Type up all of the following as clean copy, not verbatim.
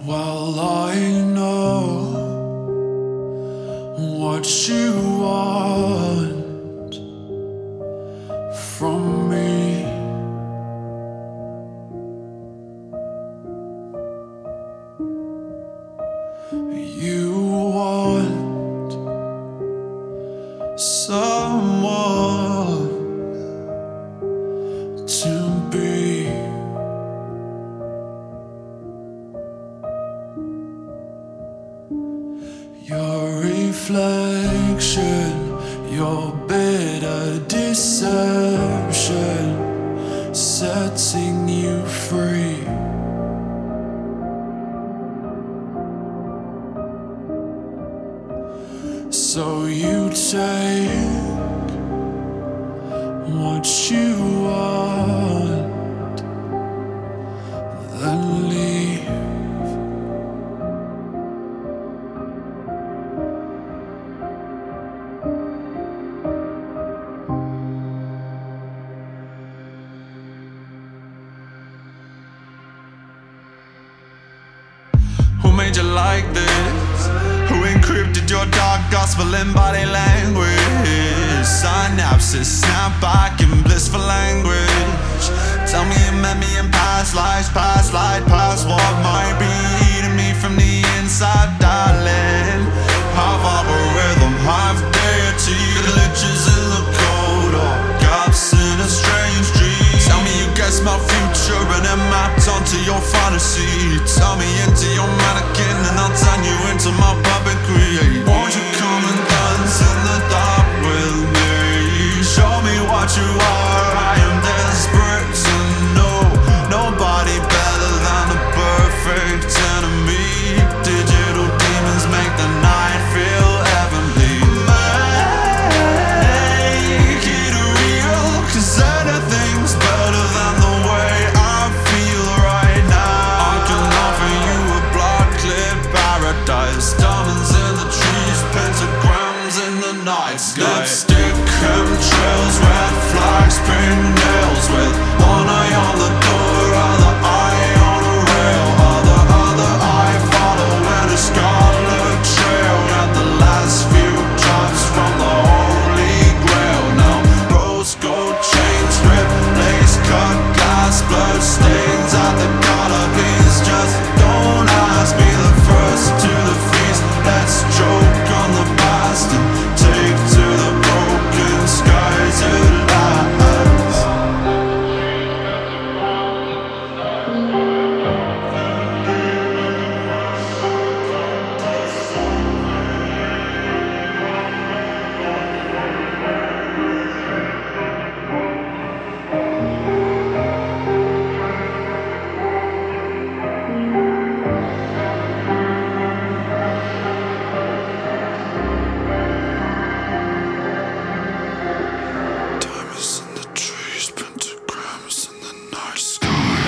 Well, I know what you want from me. You want someone to be. Your reflection, your bitter deception, setting you free. So you take what you want, then leave. Who made you like this? Who encrypted your dark gospel in body language? Synapses snap back in blissful language. Tell me you met me in past lives, past life, past what might be eating me from the inside, darling. Half algorithm, half deity, glitches in the code, or gaps in a strange dream. Tell me you guessed my future and it mapped onto your fantasy. Tell me into your mannequin and I'll turn you into my puppet create. Won't you come and dance in the dark with me? Show me what you are. I am desperate to know. Nobody better than the perfect enemy. Digital demons make the night feel heavenly. Make it real, 'cause anything's better than the way I feel right now. I can offer you a blood clip paradise. Diamonds in the trees, pentagrams in the night sky. Lipstick, chemtrails, red flags, pink nails, with one eye on the door, other eye on a rail, other eye following a scarlet trail. At the last few drops from the holy grail. Now rose gold chains, strip lace, cut glass, blood stains at the collar piece. Just don't ask me, the first to the feast. Let's choke on the past and take to the broken skies at last. Diamonds in the trees, pentagrams in the night sky.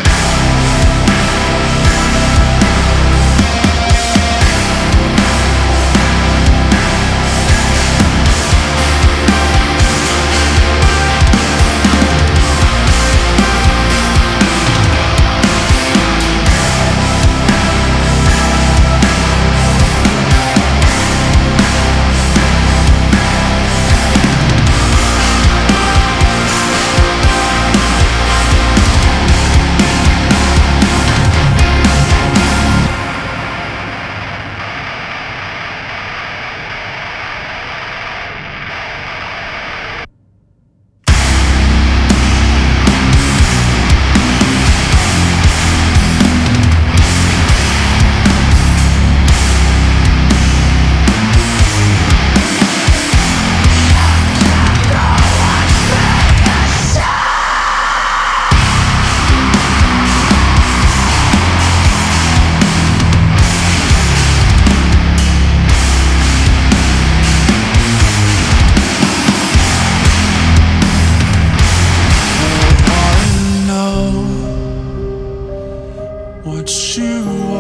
What you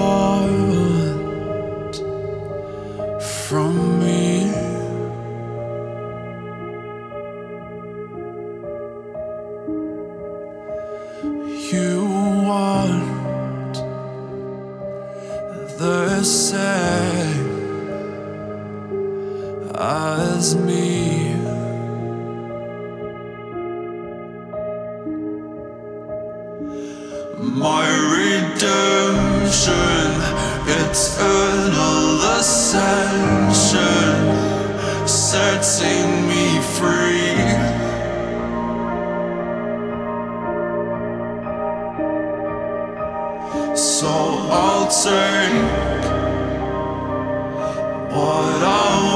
want from me. You want the same as me. My redemption, eternal ascension, setting me free. So I'll take what I